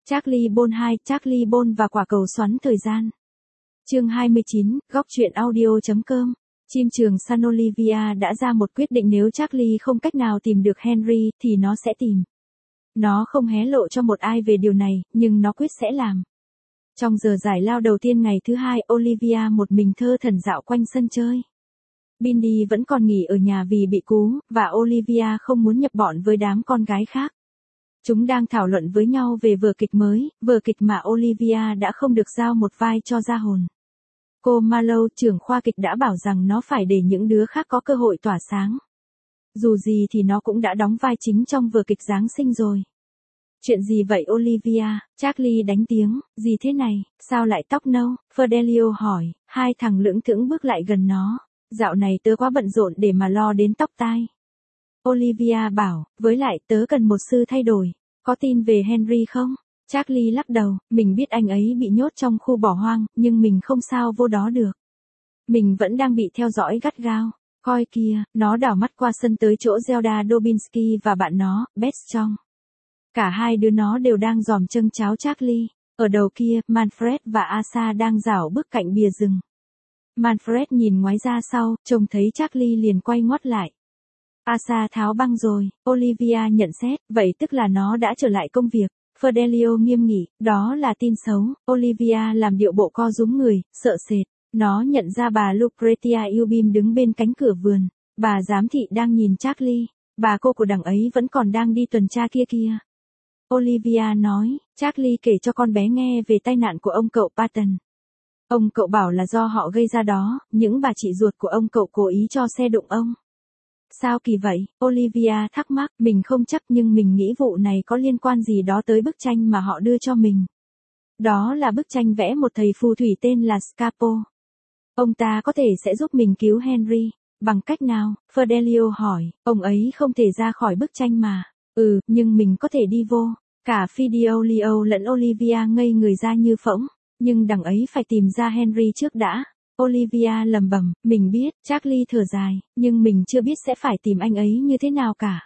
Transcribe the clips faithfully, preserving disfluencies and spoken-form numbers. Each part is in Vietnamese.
Charlie Bond hai, Charlie Bond và quả cầu xoắn thời gian. Chương hai mươi chín, góc truyện audio.com. Chim trường San Olivia đã ra một quyết định, nếu Charlie không cách nào tìm được Henry thì nó sẽ tìm. Nó không hé lộ cho một ai về điều này, nhưng nó quyết sẽ làm. Trong giờ giải lao đầu tiên ngày thứ hai, Olivia một mình thơ thẩn dạo quanh sân chơi. Bindi vẫn còn nghỉ ở nhà vì bị cú, và Olivia không muốn nhập bọn với đám con gái khác. Chúng đang thảo luận với nhau về vở kịch mới, vở kịch mà Olivia đã không được giao một vai cho ra hồn. Cô Marlowe, trưởng khoa kịch, đã bảo rằng nó phải để những đứa khác có cơ hội tỏa sáng. Dù gì thì nó cũng đã đóng vai chính trong vở kịch Giáng sinh rồi. Chuyện gì vậy Olivia? Charlie đánh tiếng, gì thế này, sao lại tóc nâu? Fidelio hỏi, hai thằng lững thững bước lại gần nó. Dạo này tớ quá bận rộn để mà lo đến tóc tai. Olivia bảo, với lại tớ cần một sư thay đổi. Có tin về Henry không? Charlie lắc đầu, mình biết anh ấy bị nhốt trong khu bỏ hoang, nhưng mình không sao vô đó được. Mình vẫn đang bị theo dõi gắt gao. Coi kìa, nó đảo mắt qua sân tới chỗ Zelda Dobinsky và bạn nó, Beth Trong. Cả hai đứa nó đều đang dòm châng cháo Charlie. Ở đầu kia, Manfred và Asa đang rảo bước cạnh bìa rừng. Manfred nhìn ngoái ra sau, trông thấy Charlie liền quay ngoắt lại. Asa tháo băng rồi, Olivia nhận xét, vậy tức là nó đã trở lại công việc. Fidelio nghiêm nghị, đó là tin xấu. Olivia làm điệu bộ co rúm người, sợ sệt. Nó nhận ra bà Lucretia Eubin đứng bên cánh cửa vườn. Bà giám thị đang nhìn Charlie. Bà cô của đằng ấy vẫn còn đang đi tuần tra kia kia. Olivia nói, Charlie kể cho con bé nghe về tai nạn của ông cậu Patton. Ông cậu bảo là do họ gây ra đó, những bà chị ruột của ông cậu cố ý cho xe đụng ông. Sao kỳ vậy? Olivia thắc mắc, mình không chắc nhưng mình nghĩ vụ này có liên quan gì đó tới bức tranh mà họ đưa cho mình. Đó là bức tranh vẽ một thầy phù thủy tên là Scapo. Ông ta có thể sẽ giúp mình cứu Henry. Bằng cách nào? Fidelio hỏi, ông ấy không thể ra khỏi bức tranh mà. Ừ, nhưng mình có thể đi vô. Cả Fidelio lẫn Olivia ngây người ra như phỗng. Nhưng đằng ấy phải tìm ra Henry trước đã. Olivia lầm bầm, mình biết, Charlie thở dài, nhưng mình chưa biết sẽ phải tìm anh ấy như thế nào cả.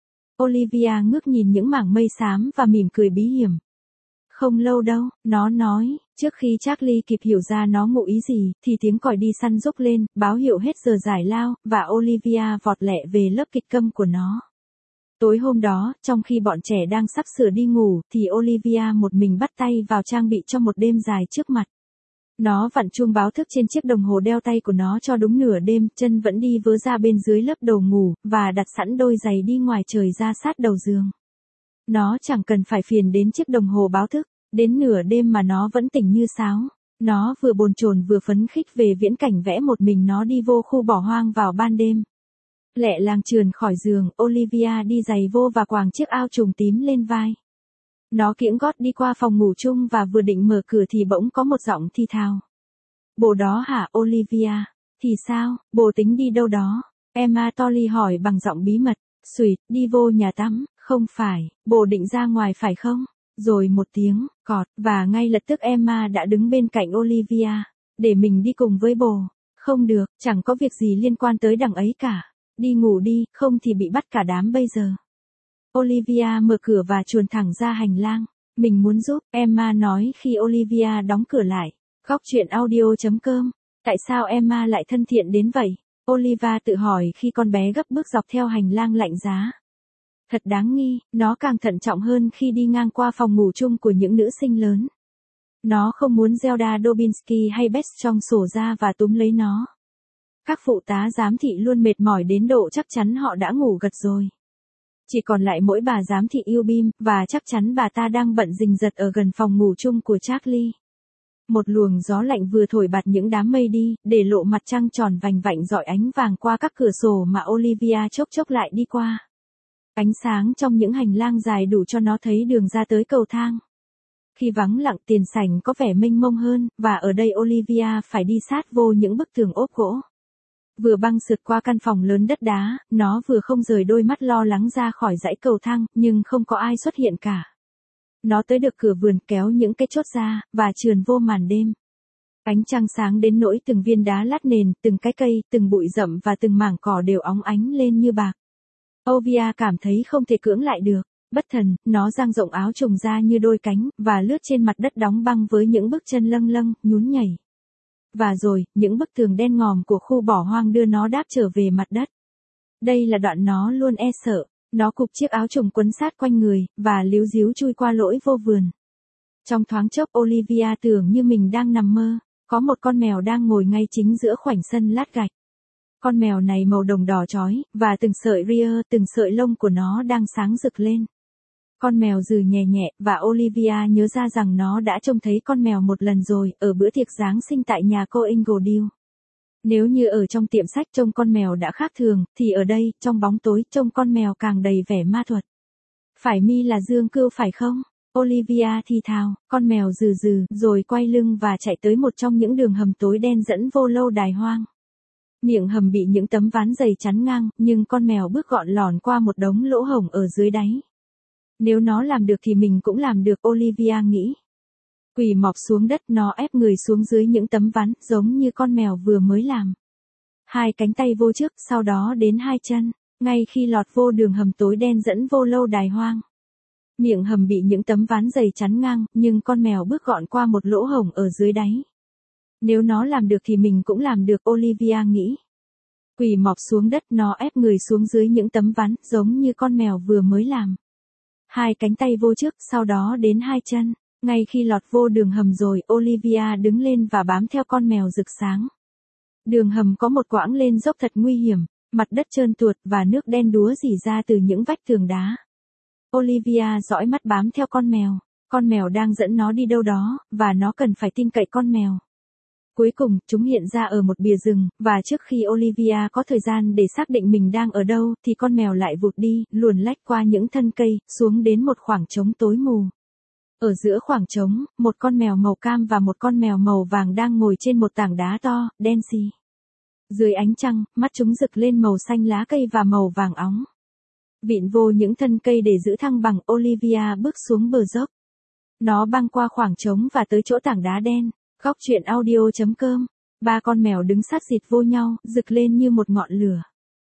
Olivia ngước nhìn những mảng mây xám và mỉm cười bí hiểm. Không lâu đâu, nó nói, trước khi Charlie kịp hiểu ra nó ngụ ý gì, thì tiếng còi đi săn rúc lên, báo hiệu hết giờ giải lao, và Olivia vọt lẹ về lớp kịch câm của nó. Tối hôm đó, trong khi bọn trẻ đang sắp sửa đi ngủ, thì Olivia một mình bắt tay vào trang bị cho một đêm dài trước mặt. Nó vặn chuông báo thức trên chiếc đồng hồ đeo tay của nó cho đúng nửa đêm, chân vẫn đi vớ ra bên dưới lớp đồ ngủ, và đặt sẵn đôi giày đi ngoài trời ra sát đầu giường. Nó chẳng cần phải phiền đến chiếc đồng hồ báo thức, đến nửa đêm mà nó vẫn tỉnh như sáo. Nó vừa bồn chồn vừa phấn khích về viễn cảnh vẽ một mình nó đi vô khu bỏ hoang vào ban đêm. Lẹ làng trườn khỏi giường, Olivia đi giày vô và quàng chiếc ao trùng tím lên vai. Nó kiễng gót đi qua phòng ngủ chung và vừa định mở cửa thì bỗng có một giọng thì thào. Bồ đó hả Olivia? Thì sao, bồ tính đi đâu đó? Emma Tolly hỏi bằng giọng bí mật. Xuyệt, đi vô nhà tắm, không phải, bồ định ra ngoài phải không? Rồi một tiếng, cọt, và ngay lập tức Emma đã đứng bên cạnh Olivia. Để mình đi cùng với bồ. Không được, chẳng có việc gì liên quan tới đằng ấy cả. Đi ngủ đi, không thì bị bắt cả đám bây giờ. Olivia mở cửa và chuồn thẳng ra hành lang. Mình muốn giúp, Emma nói khi Olivia đóng cửa lại. Góc truyện audio.com. Tại sao Emma lại thân thiện đến vậy? Olivia tự hỏi khi con bé gấp bước dọc theo hành lang lạnh giá. Thật đáng nghi, nó càng thận trọng hơn khi đi ngang qua phòng ngủ chung của những nữ sinh lớn. Nó không muốn Zelda Dobinsky hay Beth trong sổ ra và túm lấy nó. Các phụ tá giám thị luôn mệt mỏi đến độ chắc chắn họ đã ngủ gật rồi. Chỉ còn lại mỗi bà giám thị Eubin, và chắc chắn bà ta đang bận rình rập ở gần phòng ngủ chung của Charlie. Một luồng gió lạnh vừa thổi bạt những đám mây đi, để lộ mặt trăng tròn vành vạnh rọi ánh vàng qua các cửa sổ mà Olivia chốc chốc lại đi qua. Ánh sáng trong những hành lang dài đủ cho nó thấy đường ra tới cầu thang. Khi vắng lặng, tiền sảnh có vẻ mênh mông hơn, và ở đây Olivia phải đi sát vô những bức tường ốp gỗ. Vừa băng sượt qua căn phòng lớn đất đá, nó vừa không rời đôi mắt lo lắng ra khỏi dãy cầu thang, nhưng không có ai xuất hiện cả. Nó tới được cửa vườn, kéo những cái chốt ra, và trườn vô màn đêm. Ánh trăng sáng đến nỗi từng viên đá lát nền, từng cái cây, từng bụi rậm và từng mảng cỏ đều óng ánh lên như bạc. Olivia cảm thấy không thể cưỡng lại được. Bất thần, nó dang rộng áo trùng ra như đôi cánh, và lướt trên mặt đất đóng băng với những bước chân lâng lâng, nhún nhảy. Và rồi, những bức tường đen ngòm của khu bỏ hoang đưa nó đáp trở về mặt đất. Đây là đoạn nó luôn e sợ. Nó cụp chiếc áo trùng quấn sát quanh người, và líu díu chui qua lỗi vô vườn. Trong thoáng chốc Olivia tưởng như mình đang nằm mơ. Có một con mèo đang ngồi ngay chính giữa khoảnh sân lát gạch. Con mèo này màu đồng đỏ chói, và từng sợi ria, từng sợi lông của nó đang sáng rực lên. Con mèo dừ nhẹ nhẹ, và Olivia nhớ ra rằng nó đã trông thấy con mèo một lần rồi, ở bữa tiệc Giáng sinh tại nhà cô Ingledew. Nếu như ở trong tiệm sách trông con mèo đã khác thường, thì ở đây, trong bóng tối, trông con mèo càng đầy vẻ ma thuật. Phải mi là Dương Cưu phải không? Olivia thì thào, con mèo rừ rừ, rồi quay lưng và chạy tới một trong những đường hầm tối đen dẫn vô lâu đài hoang. Miệng hầm bị những tấm ván dày chắn ngang, nhưng con mèo bước gọn lòn qua một đống lỗ hổng ở dưới đáy. Nếu nó làm được thì mình cũng làm được, Olivia nghĩ. Quỳ mọp xuống đất, nó ép người xuống dưới những tấm ván, giống như con mèo vừa mới làm. Hai cánh tay vô trước, sau đó đến hai chân, ngay khi lọt vô đường hầm tối đen dẫn vô lâu đài hoang. Miệng hầm bị những tấm ván dày chắn ngang, nhưng con mèo bước gọn qua một lỗ hổng ở dưới đáy. Nếu nó làm được thì mình cũng làm được, Olivia nghĩ. Quỳ mọp xuống đất, nó ép người xuống dưới những tấm ván, giống như con mèo vừa mới làm. Hai cánh tay vô trước, sau đó đến hai chân. Ngay khi lọt vô đường hầm rồi, Olivia đứng lên và bám theo con mèo rực sáng. Đường hầm có một quãng lên dốc thật nguy hiểm, mặt đất trơn tuột và nước đen đúa rỉ ra từ những vách tường đá. Olivia dõi mắt bám theo con mèo. Con mèo đang dẫn nó đi đâu đó, và nó cần phải tin cậy con mèo. Cuối cùng, chúng hiện ra ở một bìa rừng, và trước khi Olivia có thời gian để xác định mình đang ở đâu, thì con mèo lại vụt đi, luồn lách qua những thân cây, xuống đến một khoảng trống tối mù. Ở giữa khoảng trống, một con mèo màu cam và một con mèo màu vàng đang ngồi trên một tảng đá to, đen xì. Dưới ánh trăng, mắt chúng rực lên màu xanh lá cây và màu vàng óng. Vịn vô những thân cây để giữ thăng bằng, Olivia bước xuống bờ dốc. Nó băng qua khoảng trống và tới chỗ tảng đá đen. Góc truyện audio chấm com. Ba con mèo đứng sát xịt vô nhau, rực lên như một ngọn lửa.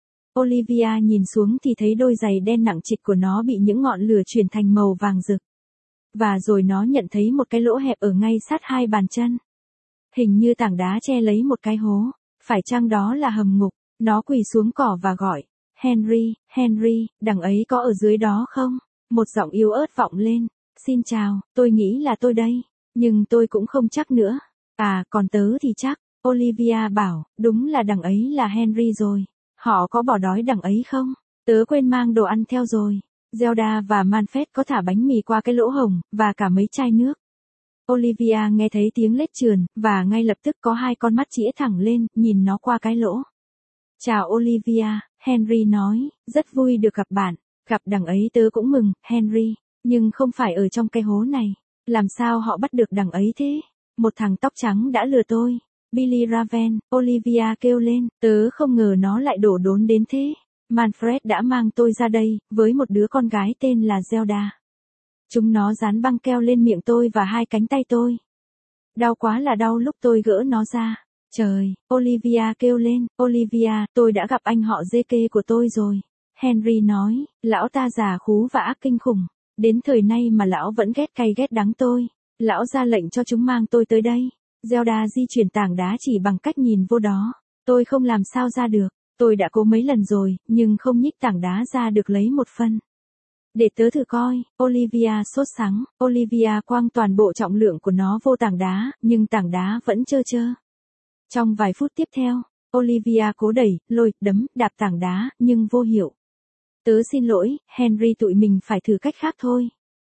Olivia nhìn xuống thì thấy đôi giày đen nặng trịch của nó bị những ngọn lửa chuyển thành màu vàng rực. Và rồi nó nhận thấy một cái lỗ hẹp ở ngay sát hai bàn chân. Hình như tảng đá che lấy một cái hố. Phải chăng đó là hầm ngục? Nó quỳ xuống cỏ và gọi. Henry, Henry, đằng ấy có ở dưới đó không? Một giọng yếu ớt vọng lên. Xin chào, tôi nghĩ là tôi đây. Nhưng tôi cũng không chắc nữa. À, còn tớ thì chắc. Olivia bảo, đúng là đằng ấy là Henry rồi. Họ có bỏ đói đằng ấy không? Tớ quên mang đồ ăn theo rồi. Zelda và Manfred có thả bánh mì qua cái lỗ hổng, và cả mấy chai nước. Olivia nghe thấy tiếng lết trườn, và ngay lập tức có hai con mắt chĩa thẳng lên, nhìn nó qua cái lỗ. Chào Olivia, Henry nói, rất vui được gặp bạn. Gặp đằng ấy tớ cũng mừng, Henry. Nhưng không phải ở trong cái hố này. Làm sao họ bắt được đằng ấy thế? Một thằng tóc trắng đã lừa tôi. Billy Raven, Olivia kêu lên, tớ không ngờ nó lại đổ đốn đến thế. Manfred đã mang tôi ra đây, với một đứa con gái tên là Zelda. Chúng nó dán băng keo lên miệng tôi và hai cánh tay tôi. Đau quá là đau lúc tôi gỡ nó ra. Trời, Olivia kêu lên, Olivia, tôi đã gặp anh họ dê kê của tôi rồi. Henry nói, lão ta già khú và ác kinh khủng. Đến thời nay mà lão vẫn ghét cay ghét đắng tôi. Lão ra lệnh cho chúng mang tôi tới đây. Zelda di chuyển tảng đá chỉ bằng cách nhìn vô đó. Tôi không làm sao ra được. Tôi đã cố mấy lần rồi, nhưng không nhích tảng đá ra được lấy một phân. Để tớ thử coi, Olivia sốt sắng. Olivia quăng toàn bộ trọng lượng của nó vô tảng đá, nhưng tảng đá vẫn trơ trơ. Trong vài phút tiếp theo, Olivia cố đẩy, lôi, đấm, đạp tảng đá, nhưng vô hiệu. Tớ xin lỗi, Henry, tụi mình phải thử cách khác thôi.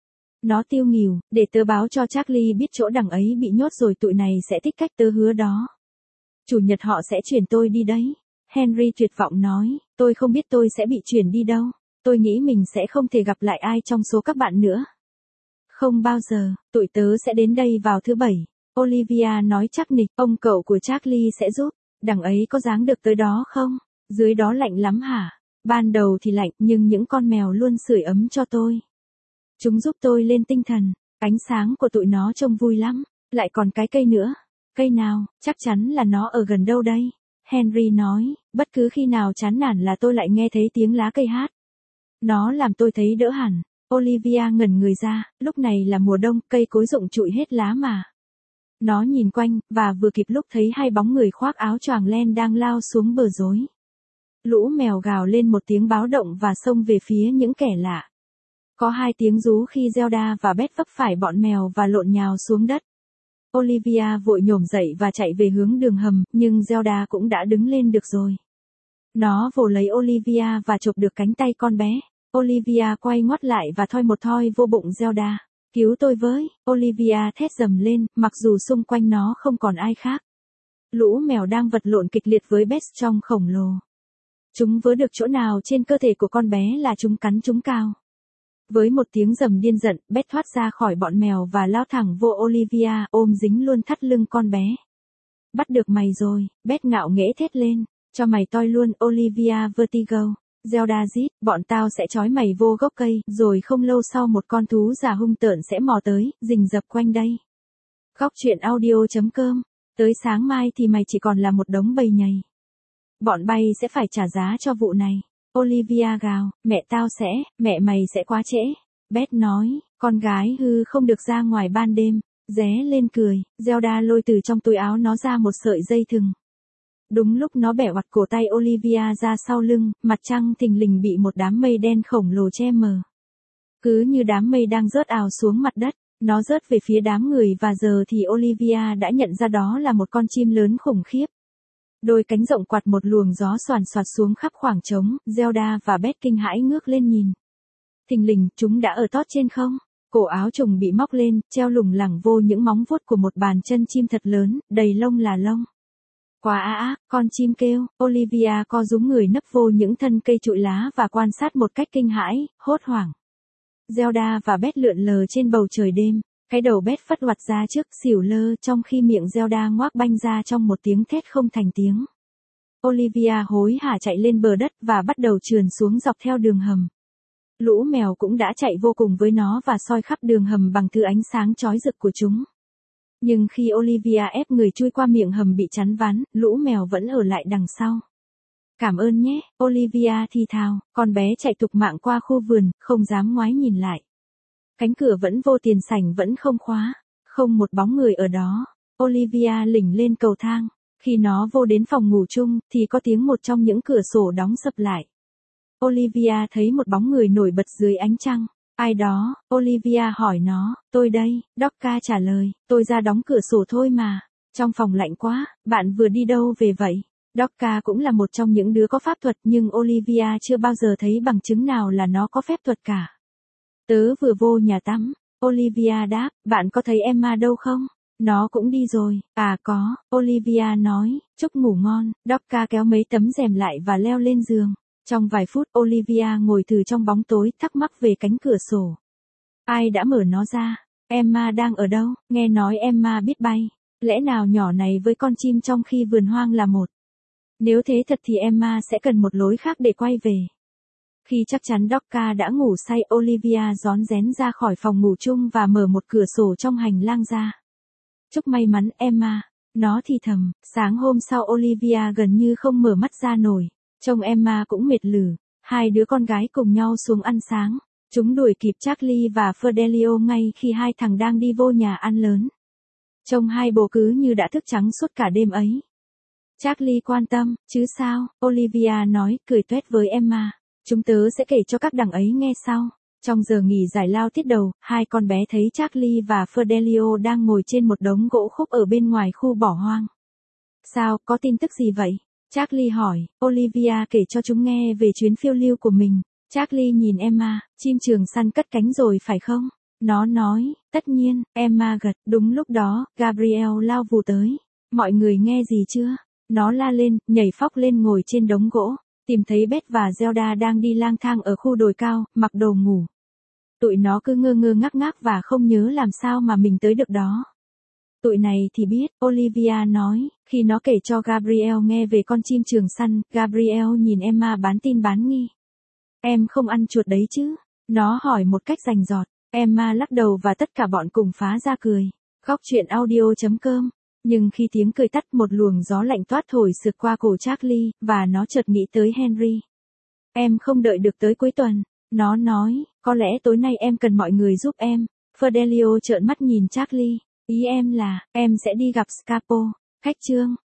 Nó tiêu nghỉu, để tớ báo cho Charlie biết chỗ đằng ấy bị nhốt rồi tụi này sẽ thích cách tớ hứa đó. Chủ nhật họ sẽ chuyển tôi đi đấy. Henry tuyệt vọng nói, tôi không biết tôi sẽ bị chuyển đi đâu. Tôi nghĩ mình sẽ không thể gặp lại ai trong số các bạn nữa. Không bao giờ, tụi tớ sẽ đến đây vào thứ bảy. Olivia nói chắc nịch, ông cậu của Charlie sẽ giúp. Đằng ấy có dáng được tới đó không? Dưới đó lạnh lắm hả? Ban đầu thì lạnh, nhưng những con mèo luôn sưởi ấm cho tôi. Chúng giúp tôi lên tinh thần. Ánh sáng của tụi nó trông vui lắm. Lại còn cái cây nữa. Cây nào? Chắc chắn là nó ở gần đâu đây? Henry nói, bất cứ khi nào chán nản là tôi lại nghe thấy tiếng lá cây hát. Nó làm tôi thấy đỡ hẳn. Olivia ngẩn người ra, lúc này là mùa đông, cây cối rụng trụi hết lá mà. Nó nhìn quanh, và vừa kịp lúc thấy hai bóng người khoác áo choàng len đang lao xuống bờ rối. Lũ mèo gào lên một tiếng báo động và xông về phía những kẻ lạ. Có hai tiếng rú khi Zelda và Beth vấp phải bọn mèo và lộn nhào xuống đất. Olivia vội nhổm dậy và chạy về hướng đường hầm, nhưng Zelda cũng đã đứng lên được rồi. Nó vồ lấy Olivia và chộp được cánh tay con bé. Olivia quay ngoắt lại và thoi một thoi vô bụng Zelda. Cứu tôi với, Olivia thét dầm lên, mặc dù xung quanh nó không còn ai khác. Lũ mèo đang vật lộn kịch liệt với Beth trong khổng lồ. Chúng vớ được chỗ nào trên cơ thể của con bé là chúng cắn chúng cao. Với một tiếng rầm điên giận, Beth thoát ra khỏi bọn mèo và lao thẳng vô Olivia, ôm dính luôn thắt lưng con bé. Bắt được mày rồi, Beth ngạo nghễ thét lên, cho mày toi luôn, Olivia vertigo. Zelda rít, bọn tao sẽ trói mày vô gốc cây, rồi không lâu sau một con thú già hung tợn sẽ mò tới, rình rập quanh đây. Góc truyện audio chấm com. Tới sáng mai thì mày chỉ còn là một đống bầy nhầy. Bọn bay sẽ phải trả giá cho vụ này. Olivia gào, mẹ tao sẽ, mẹ mày sẽ quá trễ. Beth nói, con gái hư không được ra ngoài ban đêm. Ré lên cười, Zelda lôi từ trong túi áo nó ra một sợi dây thừng. Đúng lúc nó bẻ oặt cổ tay Olivia ra sau lưng, mặt trăng thình lình bị một đám mây đen khổng lồ che mờ. Cứ như đám mây đang rớt ào xuống mặt đất, nó rớt về phía đám người và giờ thì Olivia đã nhận ra đó là một con chim lớn khủng khiếp. Đôi cánh rộng quạt một luồng gió xoàn xoạt xuống khắp khoảng trống, Zelda và Beth kinh hãi ngước lên nhìn. Thình lình, chúng đã ở tót trên không? Cổ áo trùng bị móc lên, treo lủng lẳng vô những móng vuốt của một bàn chân chim thật lớn, đầy lông là lông. Quá á á, con chim kêu, Olivia co rúm người nấp vô những thân cây trụi lá và quan sát một cách kinh hãi, hốt hoảng. Zelda và Beth lượn lờ trên bầu trời đêm, cái đầu Beth phất oặt ra trước xỉu lơ trong khi miệng Zelda ngoác banh ra trong một tiếng thét không thành tiếng. Olivia hối hả chạy lên bờ đất và bắt đầu trườn xuống dọc theo đường hầm. Lũ mèo cũng đã chạy vô cùng với nó và soi khắp đường hầm bằng thứ ánh sáng chói rực của chúng. Nhưng khi Olivia ép người chui qua miệng hầm bị chắn ván, lũ mèo vẫn ở lại đằng sau. Cảm ơn nhé, Olivia thì thào, con bé chạy thục mạng qua khu vườn, không dám ngoái nhìn lại. Cánh cửa vẫn vô tiền sảnh vẫn không khóa, không một bóng người ở đó. Olivia lỉnh lên cầu thang, khi nó vô đến phòng ngủ chung, thì có tiếng một trong những cửa sổ đóng sập lại. Olivia thấy một bóng người nổi bật dưới ánh trăng. Ai đó, Olivia hỏi nó, tôi đây, Docca trả lời, tôi ra đóng cửa sổ thôi mà. Trong phòng lạnh quá, bạn vừa đi đâu về vậy? Docca cũng là một trong những đứa có pháp thuật nhưng Olivia chưa bao giờ thấy bằng chứng nào là nó có phép thuật cả. Tớ vừa vô nhà tắm, Olivia đáp, bạn có thấy Emma đâu không? Nó cũng đi rồi, à có, Olivia nói, chúc ngủ ngon, Docca kéo mấy tấm rèm lại và leo lên giường. Trong vài phút Olivia ngồi từ trong bóng tối thắc mắc về cánh cửa sổ. Ai đã mở nó ra? Emma đang ở đâu? Nghe nói Emma biết bay. Lẽ nào nhỏ này với con chim trong khi vườn hoang là một? Nếu thế thật thì Emma sẽ cần một lối khác để quay về. Khi chắc chắn Docca đã ngủ say, Olivia rón rén ra khỏi phòng ngủ chung và mở một cửa sổ trong hành lang ra. Chúc may mắn Emma, nó thì thầm. Sáng hôm sau Olivia gần như không mở mắt ra nổi. Trông Emma cũng mệt lử. Hai đứa con gái cùng nhau xuống ăn sáng. Chúng đuổi kịp Charlie và Fidelio ngay khi hai thằng đang đi vô nhà ăn lớn. Trông hai bố cứ như đã thức trắng suốt cả đêm ấy. Charlie quan tâm, chứ sao, Olivia nói, cười toét với Emma. Chúng tớ sẽ kể cho các đằng ấy nghe sau. Trong giờ nghỉ giải lao tiết đầu, hai con bé thấy Charlie và Fidelio đang ngồi trên một đống gỗ khúc ở bên ngoài khu bỏ hoang. Sao, có tin tức gì vậy? Charlie hỏi, Olivia kể cho chúng nghe về chuyến phiêu lưu của mình. Charlie nhìn Emma, chim trường săn cất cánh rồi phải không? Nó nói, tất nhiên, Emma gật, đúng lúc đó, Gabriel lao vù tới. Mọi người nghe gì chưa? Nó la lên, nhảy phóc lên ngồi trên đống gỗ, tìm thấy Beth và Zelda đang đi lang thang ở khu đồi cao, mặc đồ ngủ. Tụi nó cứ ngơ ngơ ngác ngác và không nhớ làm sao mà mình tới được đó. Tụi này thì biết, Olivia nói, khi nó kể cho Gabriel nghe về con chim trường săn, Gabriel nhìn Emma bán tin bán nghi. Em không ăn chuột đấy chứ? Nó hỏi một cách rành rọt. Emma lắc đầu và tất cả bọn cùng phá ra cười. Góc truyện audio chấm com. Nhưng khi tiếng cười tắt, một luồng gió lạnh toát thổi sượt qua cổ Charlie, và nó chợt nghĩ tới Henry. Em không đợi được tới cuối tuần. Nó nói, Có lẽ tối nay em cần mọi người giúp em. Fidelio trợn mắt nhìn Charlie. Ý em là, em sẽ đi gặp Scapo. Khách trương.